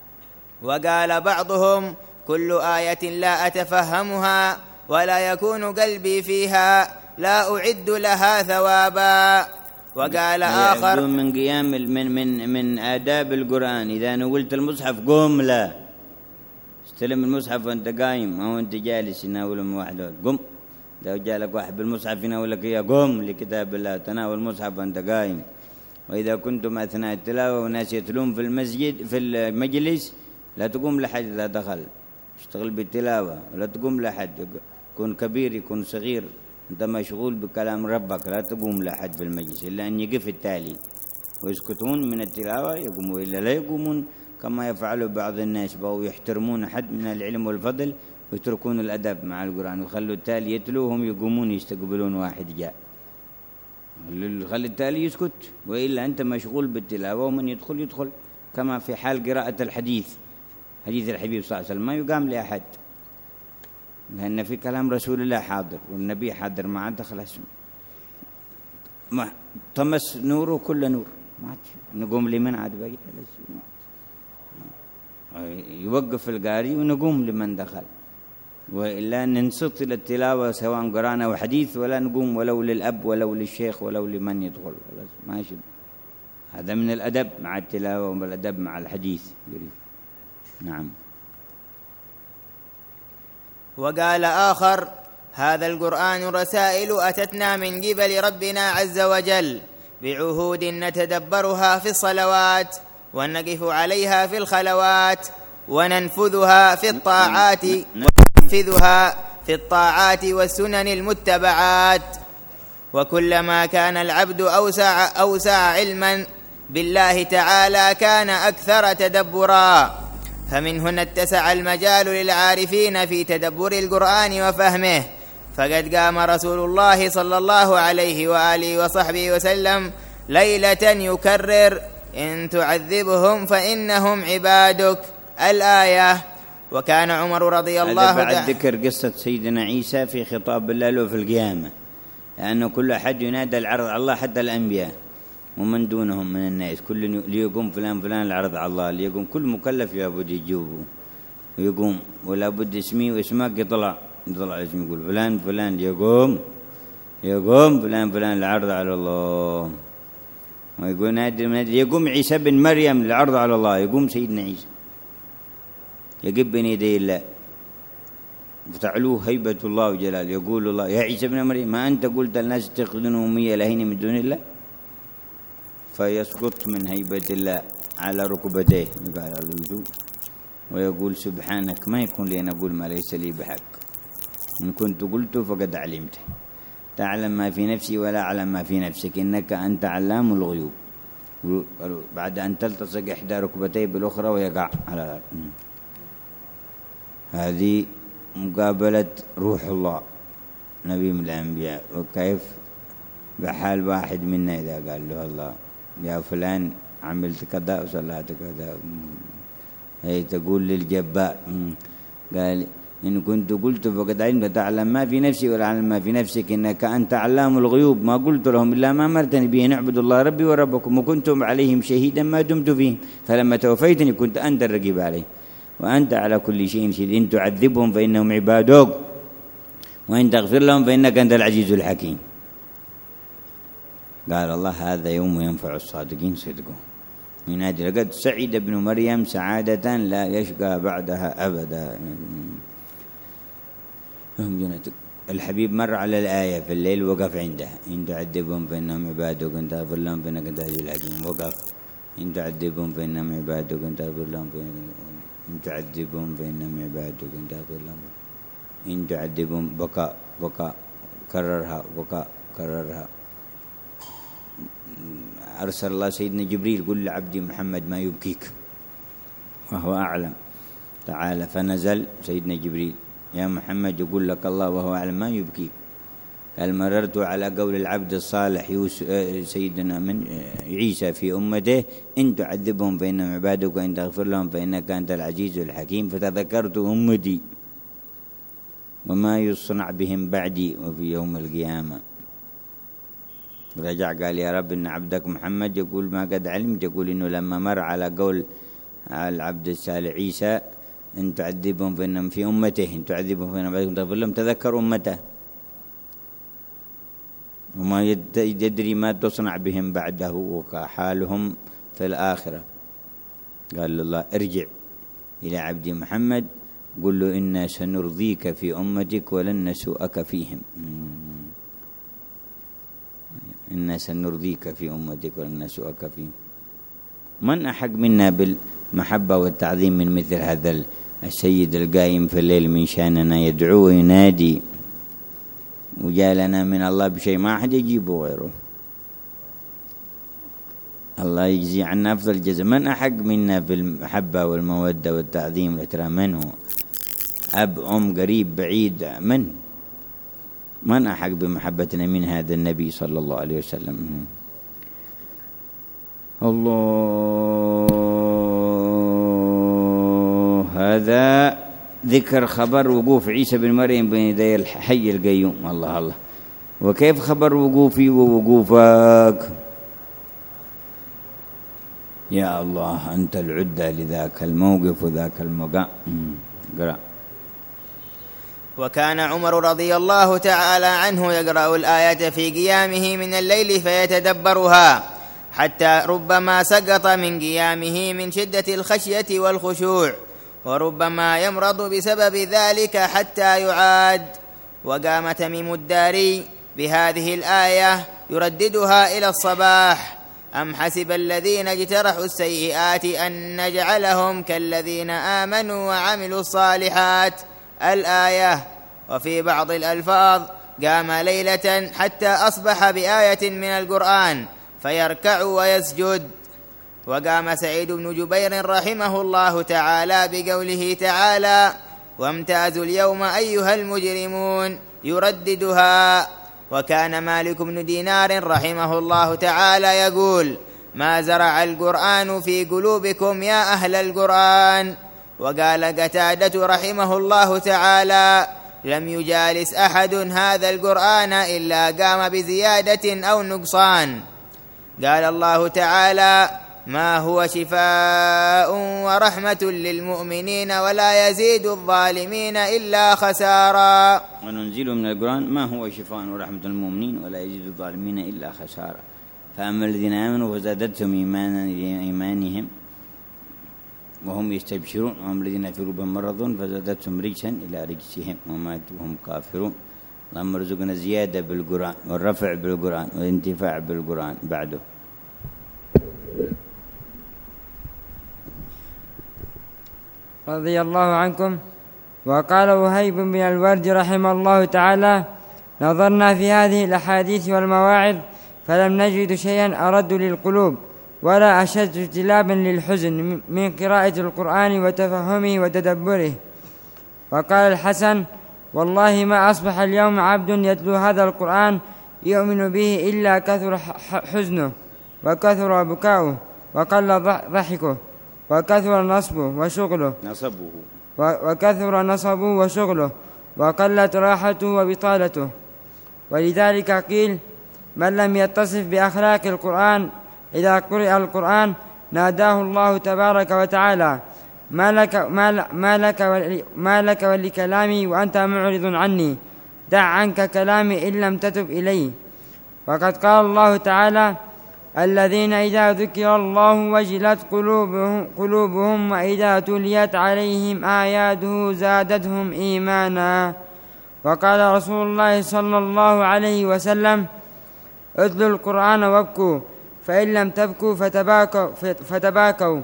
وقال بعضهم كل آية لا أتفهمها ولا يكون قلبي فيها لا أعد لها ثوابا. وقال آخر من قيام من آداب القرآن إذا نولت المصحف قم، لا استلم المصحف وانت قايم أو انت جالس يناول من واحد قم. لو جاء لك واحد بالمصحف يناولك إياه قم لكتاب الله، تناول المصحف وانت قايم. وإذا كنتم أثناء التلاوة وناس يتلون في المسجد في المجلس لا تقوم لحد لا دخل، اشتغل بالتلاوة ولا تقوم لحد، يكون كبير يكون صغير أنت مشغول بكلام ربك، لا تقوم لحد في المجلس إلا أن يقف التالي ويسكتون من التلاوة يقوموا، إلا لا يقومون كما يفعل بعض الناس بقوا يحترمون حد من العلم والفضل ويتركون الأدب مع القرآن ويخلوا التالي يتلوهم يقومون يستقبلون واحد جاء. خلي التالي يسكت، وإلا أنت مشغول بالتلاوة ومن يدخل كما في حال قراءة الحديث، حديث الحبيب صلى الله عليه وسلم ما يقام لأحد لأن في كلام رسول الله حاضر والنبي حاضر معه، خلاص ما طمس نوره كل نور، ما نقوم لمن عاد باقي يوقف القاري ونقوم لمن دخل، وإلا ننصت إلى التلاوة سواء قرانا وحديث ولا نقوم ولو للأب ولو للشيخ ولو لمن يدخل، ماشي. هذا من الأدب مع التلاوة والأدب مع الحديث. نعم. وقال آخر هذا القرآن رسائل أتتنا من قبل ربنا عز وجل بعهود نتدبرها في الصلوات ونقف عليها في الخلوات وننفذها في الطاعات والسنن المتبعات. وكلما كان العبد أوسع علما بالله تعالى كان أكثر تدبرا، فمن هنا اتسع المجال للعارفين في تدبر القرآن وفهمه. فقد قام رسول الله صلى الله عليه وآله وصحبه وسلم ليلة يكرر: إن تعذبهم فإنهم عبادك، الآية. وكان عمر رضي الله عنه بعد ذكر قصة سيدنا عيسى في خطاب الله له في القيامة، لأنه كل أحد ينادى العرض على الله، حتى الأنبياء ومن دونهم من الناس، كل ليقوم فلان العرض على الله، ليقوم كل مكلف لابد يجوبه ويقوم، ولا بد اسمي واسمك يطلع اسمي يقول فلان يقوم فلان العرض على الله. ويقول يقوم عيسى بن مريم العرض على الله، يقوم سيدنا عيسى يقب بين يدي الله فتعلوه هيبة الله وجلاله، يقول الله: يا عيسى بن مريم ما أنت قلت الناس اتخذون أمي إلهين من دون الله؟ فيسقط من هيبة الله على ركبتيه ويقول: سبحانك ما يكون لي أن أقول ما ليس لي بحق، إن كنت قلت فقد علمته، تعلم ما في نفسي ولا أعلم ما في نفسك، إنك أنت علام الغيوب. بعد أن تلتصق إحدى ركبتيه بالأخرى ويقع على الأرض. هذه مقابلة روح الله نبي من الأنبياء. وكيف بحال واحد منا إذا قال له الله: يا فلان عملت كذا وصلات كذا، هي تقول للجبار قال: إن كنت قلت فقد علمت، تعلم ما في نفسي ولا أعلم ما في نفسك، إنك أنت علام الغيوب، ما قلت لهم إلا ما أمرتني به، نعبد الله ربي وربكم، وكنتم عليهم شهيدا ما دمت فيهم، فلما توفيتني كنت أنت الرقيب عليه، وأنت على كل شيء شهيد، إن تعذبهم فإنهم عبادك، وإن تغفر لهم فإنك أنت العزيز الحكيم. قال الله: هذا يوم ينفع الصادقين صدقهم. ينادي: لقد سعد ابن مريم سعادة لا يشقى بعدها أبدا. الحبيب مر على الآية في الليل وقف عندها: إن تعذبهم فإنهم عبادك، وإن تغفر لهم فإنك أنت العزيز الحكيم. وقف: إن تعذبهم فإنهم عبادك، وإن تغفر لهم إن تعذبهم فإنهم عبادك، وإن تغفر لهم إن تعذبهم. بكى كررها. أرسل الله سيدنا جبريل: قل لعبدي محمد ما يبكيك، وهو أعلم تعالى. فنزل سيدنا جبريل: يا محمد يقول لك الله وهو أعلم ما يبكيك. قال: مررت على قول العبد الصالح سيدنا من عيسى في أمته: إن تعذبهم فإنهم عبادك، وإن تغفر لهم فإنك أنت العزيز الحكيم. فتذكرت أمتي وما يصنع بهم بعدي وفي يوم القيامة. رجع قال: يا رب إن عبدك محمد يقول ما قد علمت، يقول إنه لما مر على قول العبد الصالح عيسى: إن تعذبهم فإنهم في أمته، إن تعذبهم فإنهم عبادك، تغفر لهم، تذكر أمته وما يدري ما تصنع بهم بعده وحالهم في الآخرة. قال الله: ارجع إلى عبدي محمد قل له: إنا سنرضيك في أمتك ولن نسوءك فيهم. إنا سنرضيك في أمتك ولن نسوءك فيهم. من أحق منا بالمحبة والتعظيم من مثل هذا السيد القائم في الليل من شأننا، يدعو وينادي، وجاء لنا من الله بشيء ما أحد يجيبه غيره. الله يجزي عنا أفضل الجزاء. من أحق منا بالمحبة والمودة والتعظيم والإكرام؟ من هو؟ أب، أم، قريب، بعيد، من أحق بمحبتنا من هذا النبي صلى الله عليه وسلم؟ الله. هذا ذكر خبر وقوف عيسى بن مريم بين يدي الحي القيوم. الله. وكيف خبر وقوفي ووقوفك؟ يا الله أنت العدة لذاك الموقف وذاك المقام. قرأ. وكان عمر رضي الله تعالى عنه يقرأ الآية في قيامه من الليل فيتدبرها، حتى ربما سقط من قيامه من شدة الخشية والخشوع، وربما يمرض بسبب ذلك حتى يعاد. وقام تميم الداري بهذه الآية يرددها إلى الصباح: أم حسب الذين اجترحوا السيئات أن نجعلهم كالذين آمنوا وعملوا الصالحات، الآية. وفي بعض الألفاظ: قام ليلة حتى أصبح بآية من القرآن فيركع ويسجد. وقام سعيد بن جبير رحمه الله تعالى بقوله تعالى: وامتازوا اليوم أيها المجرمون، يرددها. وكان مالك بن دينار رحمه الله تعالى يقول: ما زرع القرآن في قلوبكم يا أهل القرآن. وقال قتادة رحمه الله تعالى: لم يجالس أحد هذا القرآن إلا قام بزيادة أو نقصان. قال الله تعالى: ما هو شفاء ورحمة للمؤمنين ولا يزيد الظالمين إلا خسارا. وننزل من القرآن ما هو شفاء ورحمة للمؤمنين ولا يزيد الظالمين إلا خسارا. فأما الذين آمنوا فزادتهم إيمانا إلى إيمانهم وهم يستبشرون، وأما الذين في قلوبهم مرض فزادتهم رجسا إلى رجسهم وماتوا وهم كافرون. اللهم ارزقنا الزيادة بالقرآن والرفع بالقرآن والانتفاع بالقرآن. بعده رضي الله عنكم. وقال وهيب بن الورد رحمه الله تعالى: نظرنا في هذه الأحاديث والمواعظ فلم نجد شيئا أرد للقلوب ولا أشد اجتلابا للحزن من قراءة القرآن وتفهمه وتدبره. وقال الحسن: والله ما أصبح اليوم عبد يتلو هذا القرآن يؤمن به إلا كثر حزنه وكثر بكاؤه وقل ضحكه وكثر نصبه وشغله وقلت راحته وبطالته. ولذلك قيل: من لم يتصف بأخلاق القرآن إذا قرئ القرآن ناداه الله تبارك وتعالى: ما لك ولكلامي وأنت معرض عني، دع عنك كلامي إن لم تتب إليه. وقد قال الله تعالى: الذين إذا ذكر الله وجلت قلوبهم وإذا تليت عليهم آياته زادتهم إيمانا. وقال رسول الله صلى الله عليه وسلم: اتلوا القرآن وابكوا، فإن لم تبكوا فتباكوا.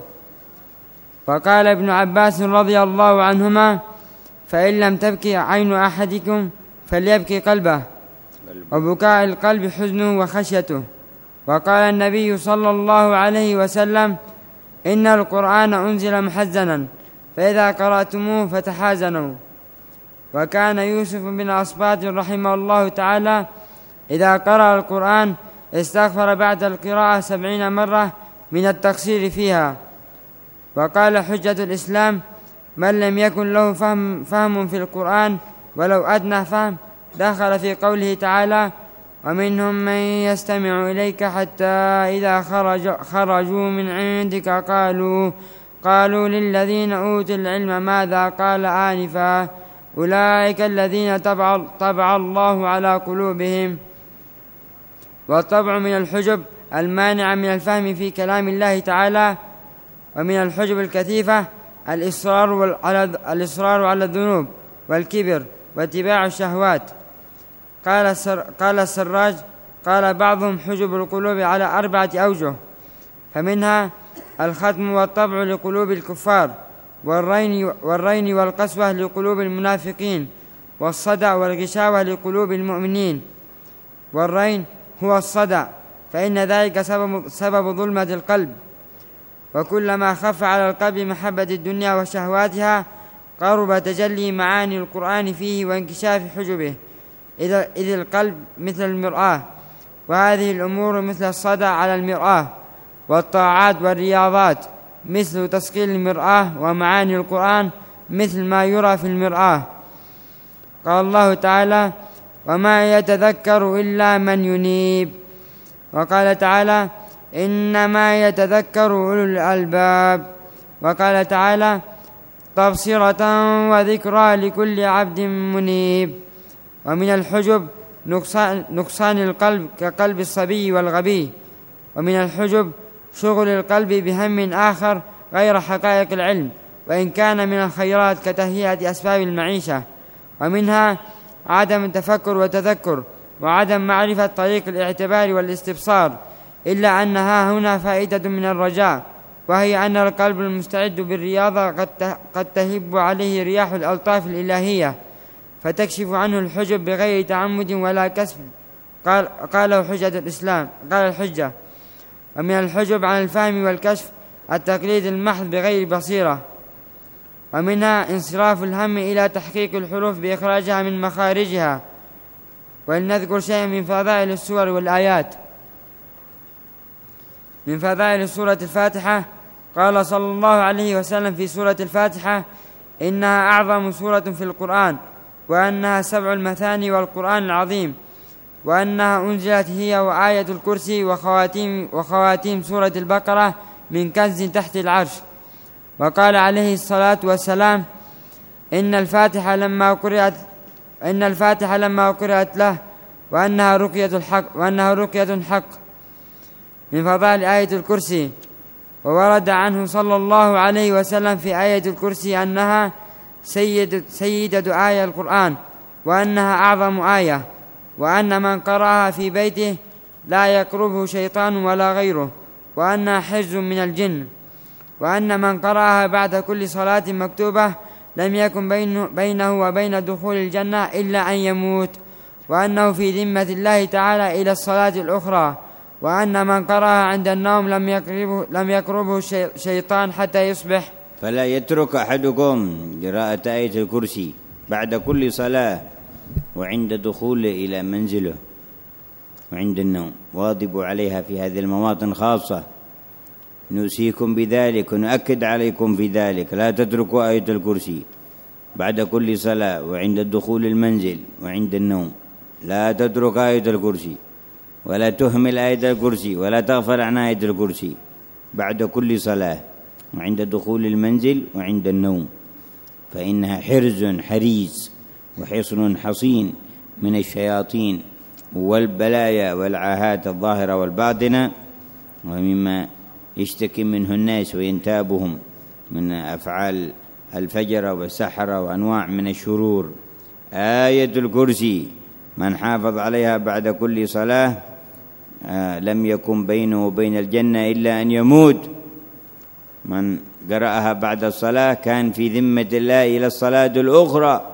وقال ابن عباس رضي الله عنهما: فإن لم تبكي عين أحدكم فليبكي قلبه، وبكاء القلب حزنه وخشيته. وقال النبي صلى الله عليه وسلم: إن القرآن أنزل محزنا فإذا قرأتموه فتحازنوا. وكان يوسف بن أصباط رحمه الله تعالى إذا قرأ القرآن استغفر بعد القراءة 70 مرة من التقصير فيها. وقال حجة الإسلام: من لم يكن له فهم في القرآن ولو أدنى فهم دخل في قوله تعالى: ومنهم من يستمع إليك حتى إذا خرجوا من عندك قالوا للذين أوتوا العلم ماذا قال آنفا أولئك الذين طبع الله على قلوبهم. والطبع من الحجب المانع من الفهم في كلام الله تعالى. ومن الحجب الكثيفة الإصرار على الذنوب والكبر واتباع الشهوات. قال السراج: قال بعضهم حجب القلوب على 4 أوجه، فمنها الختم والطبع لقلوب الكفار، والرين والقسوة لقلوب المنافقين، والصدع والغشاوة لقلوب المؤمنين. والرين هو الصدع، فإن ذلك سبب ظلمة القلب. وكلما خف على القلب محبة الدنيا وشهواتها قرب تجلي معاني القرآن فيه وانكشاف حجبه، إذ القلب مثل المرآة، وهذه الأمور مثل الصدع على المرآة. والطاعات والرياضات مثل تسقيل المرآة، ومعاني القرآن مثل ما يرى في المرآة. قال الله تعالى: وما يتذكر إلا من ينيب. وقال تعالى: إنما يتذكر أولو الألباب. وقال تعالى: تبصرة وذكرى لكل عبد منيب. ومن الحجب نقصان القلب كقلب الصبي والغبي. ومن الحجب شغل القلب بهم آخر غير حقائق العلم، وإن كان من الخيرات كتهيئة أسباب المعيشة. ومنها عدم التفكر والتذكر، وعدم معرفة طريق الاعتبار والاستبصار، إلا أنها هنا فائدة من الرجاء، وهي أن القلب المستعد بالرياضة قد تهب عليه رياح الألطاف الإلهية، فتكشف عنه الحجب بغير تعمد ولا كسب. قاله حجة الإسلام، قال الحجة. ومن الحجب عن الفهم والكشف التقليد المحض بغير بصيرة، ومنها انصراف الهم إلى تحقيق الحروف بإخراجها من مخارجها. ولنذكر شيئا من فضائل السور والآيات. من فضائل سورة الفاتحة قال صلى الله عليه وسلم في سورة الفاتحة: إنها أعظم سورة في القرآن، وأنها 7 المثاني والقرآن العظيم، وأنها أنزلت هي وآية الكرسي وخواتيم سورة البقرة من كنز تحت العرش. وقال عليه الصلاة والسلام: إن الفاتحة لما قرأت له وأنها رقية حق. من فضائل آية الكرسي: وورد عنه صلى الله عليه وسلم في آية الكرسي أنها سيدة آية القرآن، وأنها أعظم آية، وأن من قرأها في بيته لا يقربه شيطان ولا غيره، وأنها حرز من الجن، وأن من قرأها بعد كل صلاة مكتوبة لم يكن بينه وبين دخول الجنة إلا أن يموت، وأنه في ذمة الله تعالى إلى الصلاة الأخرى، وأن من قرأها عند النوم لم يقربه شيطان حتى يصبح. فلا يترك أحدكم قراءة آية الكرسي بعد كل صلاة وعند دخوله إلى منزله وعند النوم، واظب عليها في هذه المواطن خاصة. نوصيكم بذلك ونؤكد عليكم في ذلك: لا تتركوا آية الكرسي بعد كل صلاة وعند الدخول المنزل وعند النوم. لا تترك آية الكرسي، ولا تهمل آية الكرسي، ولا تغفل عن آية الكرسي بعد كل صلاة وعند دخول المنزل وعند النوم، فإنها حريز وحصن حصين من الشياطين والبلايا والعاهات الظاهرة والباطنة، ومما يشتكي منه الناس وينتابهم من أفعال الفجر والسحرة وأنواع من الشرور. آية الكرسي من حافظ عليها بعد كل صلاة لم يكن بينه وبين الجنة إلا أن يموت. من قرأها بعد الصلاة كان في ذمة الله إلى الصلاة الأخرى.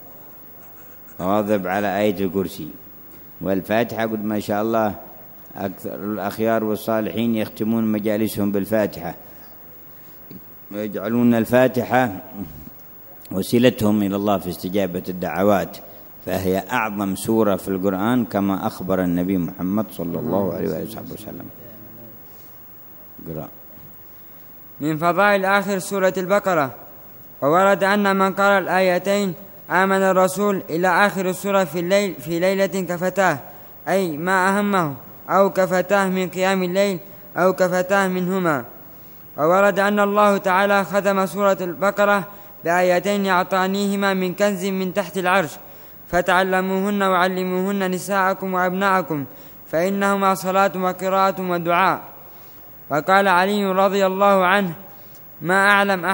واظب على آية الكرسي والفاتحة. قد ما شاء الله أكثر الأخيار والصالحين يختمون مجالسهم بالفاتحة، ويجعلون الفاتحة وسيلتهم إلى الله في استجابة الدعوات، فهي أعظم سورة في القرآن كما أخبر النبي محمد صلى الله عليه وسلم. قرأ. من فضائل آخر سورة البقرة: وورد أن من قرأ الآيتين آمن الرسول إلى آخر السورة في ليلة كفتاه، أي ما أهمه، أو كفتاه من قيام الليل، أو كفتاه منهما. وورد أن الله تعالى ختم سورة البقرة بآيتين أعطانيهما من كنز من تحت العرش، فتعلموهن وعلموهن نساءكم وأبناءكم، فإنهما صلاة وقراءة ودعاء. وقال علي رضي الله عنه: ما أعلم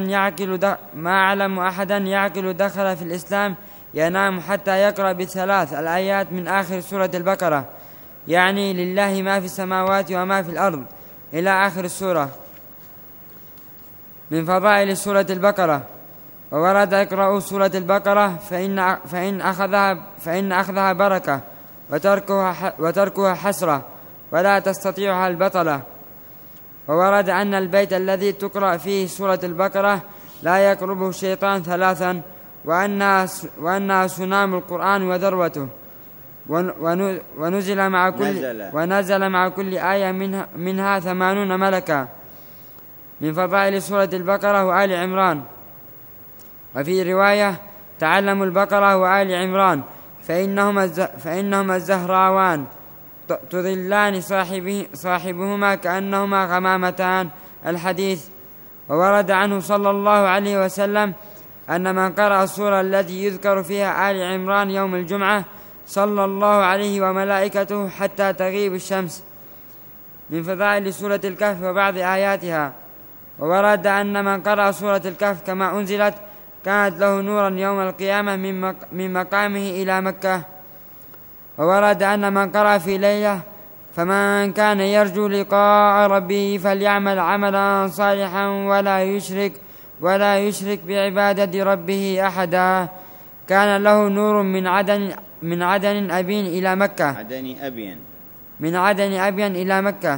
أحدا يعقل دخل في الإسلام ينام حتى يقرأ ب3 الآيات من آخر سورة البقرة، يعني لله ما في السماوات وما في الأرض، إلى آخر السورة. من فضائل سورة البقرة: وورد: اقرأوا سورة البقرة فإن أخذها بركة، وتركها حسرة، ولا تستطيعها البطلة. وورد أن البيت الذي تقرأ فيه سورة البقرة لا يقربه الشيطان 3، وأنها سنام القرآن وذروته، ونزل مع كل آية منها 80 ملكا. من فضائل سورة البقرة وآل عمران. وفي رواية: تعلموا البقرة وآل عمران فإنهما الزهراوان تظلان صاحبهما كأنهما غمامتان. الحديث. وورد عنه صلى الله عليه وسلم أن من قرأ السورة التي يذكر فيها آل عمران يوم الجمعة صلى الله عليه وملائكته حتى تغيب الشمس. من فضائل سورة الكهف وبعض آياتها. وورد أن من قرأ سورة الكهف كما أنزلت كانت له نورا يوم القيامة من مقامه إلى مكة. وورد أن من قرأ في ليلة: فمن كان يرجو لقاء ربه فليعمل عملا صالحا ولا يشرك بعبادة ربه أحدا، كان له نور من عدن أبين إلى مكة من عدن أبين إلى مكة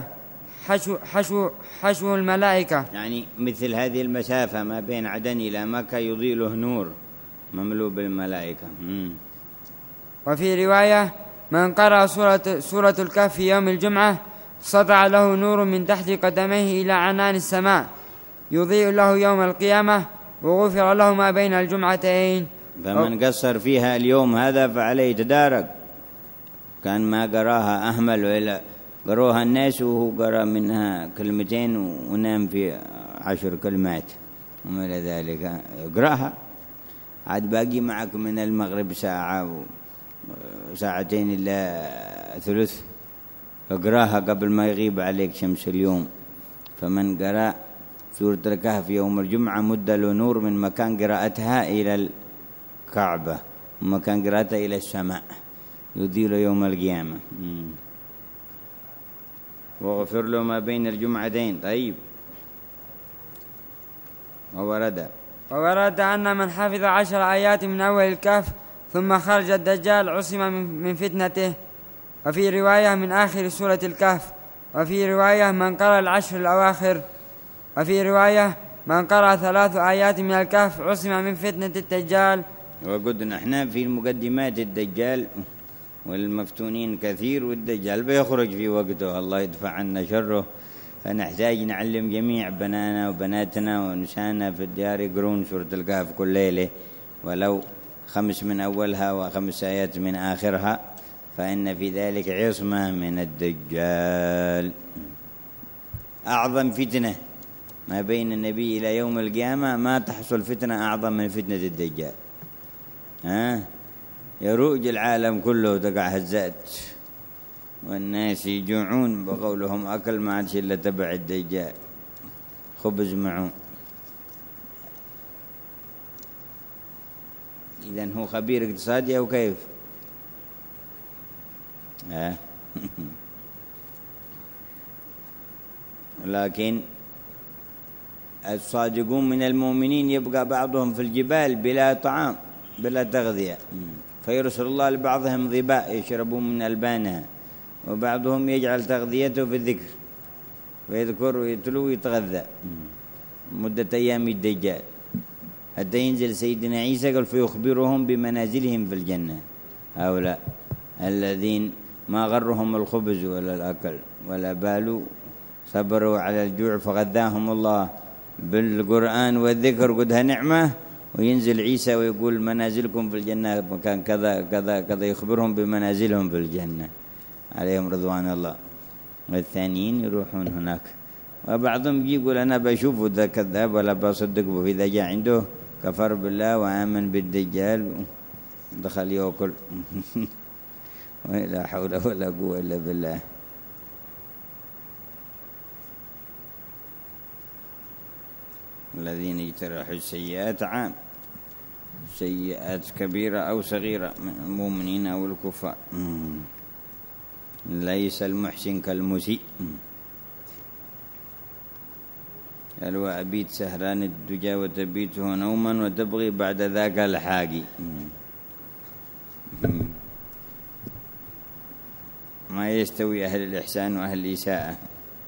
حشو الملائكة. يعني مثل هذه المسافة ما بين عدن إلى مكة يضيء له نور مملوء بالملائكة. وفي رواية من قرأ سورة الكهف في يوم الجمعة سطع له نور من تحت قدميه إلى عنان السماء يضيء له يوم القيامة وغفر له ما بين الجمعتين. فمن قصر فيها اليوم هذا فعليه تدارك، كان ما قراها أهمل وإلا قروها الناس وهو قرأ منها كلمتين ونام في 10 كلمات وما إلى ذلك. اقرأها عاد باقي معك من المغرب ساعة وساعتين إلا ثلث، اقرأها قبل ما يغيب عليك شمس اليوم. فمن قرأ سورة الكهف يوم الجمعة مد له نور من مكان قراءتها إلى الكعبة ومكان قراءتها إلى السماء يضيء له يوم القيامة. وغفر له ما بين الجمعتين. طيب. وورد أن من حفظ 10 آيات من أول الكهف ثم خرج الدجال عصم من فتنته، وفي رواية من آخر سورة الكهف، وفي رواية من قرأ 10 الأواخر، وفي رواية من قرأ 3 آيات من الكهف عصم من فتنة الدجال. وقلنا احنا في المقدمات الدجال والمفتونين كثير والدجال بيخرج في وقته، الله يدفع عنا شره. فنحتاج نعلم جميع بنانا وبناتنا ونسانا في الديار يقرون سورة الكهف كل ليلة ولو 5 من أولها و5 آيات من آخرها، فإن في ذلك عصمة من الدجال. أعظم فتنة ما بين النبي إلى يوم القيامة ما تحصل فتنة أعظم من فتنة الدجال. يروج العالم كله تقع هزات والناس يجوعون بقولهم أكل ما عادش إلا تبع الدجال، خبز معون. إذن هو خبير اقتصادي أو كيف؟ لكن الصادقون من المؤمنين يبقى بعضهم في الجبال بلا طعام بلا تغذية، فيرسل الله لبعضهم ظباء يشربون من ألبانها، وبعضهم يجعل تغذيته في الذكر ويذكر ويتلو ويتغذى مدة أيام الدجال حتى ينزل سيدنا عيسى قال فيخبرهم بمنازلهم في الجنة. هؤلاء الذين ما غرهم الخبز ولا الأكل ولا بالوا صبروا على الجوع فغذاهم الله بالقرآن والذكر قدها نعمة، وينزل عيسى ويقول منازلكم في الجنة مكان كذا كذا كذا، يخبرهم بمنازلهم في الجنة عليهم رضوان الله. والثانيين يروحون هناك، وبعضهم يقول أنا بشوفه ذا كذاب ولا بصدقه، فإذا جاء عنده كفر بالله وآمن بالدجال دخل يأكل. ولا حول ولا قوة إلا بالله. الذين يجترحوا السيئات عام، سيئات كبيرة أو صغيرة من المؤمنين أو الكفار. ليس المحسن كالمسيء. قال وأبيت سهران الدجى وتبيته نوما وتبغي بعد ذاك الحاقي. ما يستوي أهل الإحسان وأهل الإساءة.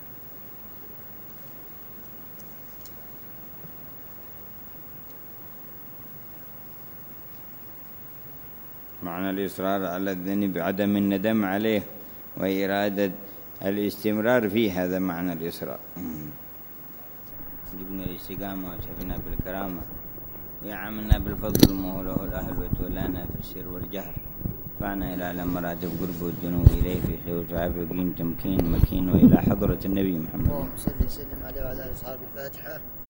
معنى الإصرار على الذنب بعدم الندم عليه وإرادة الاستمرار فيه، هذا معنى الإصرار. رزقنا الاستقامة وشفنا بالكرامة ويعاملنا بالفضل وهو له الأهل وتولانا في السر والجهر، فعنا إلى على مراتب قرب والدنو إليه في خير وعافية وقيم تمكين مكين وإلى حضرة النبي محمد. اللهم صل وسلم عليه وعلى آله وصحبه. الفاتحة.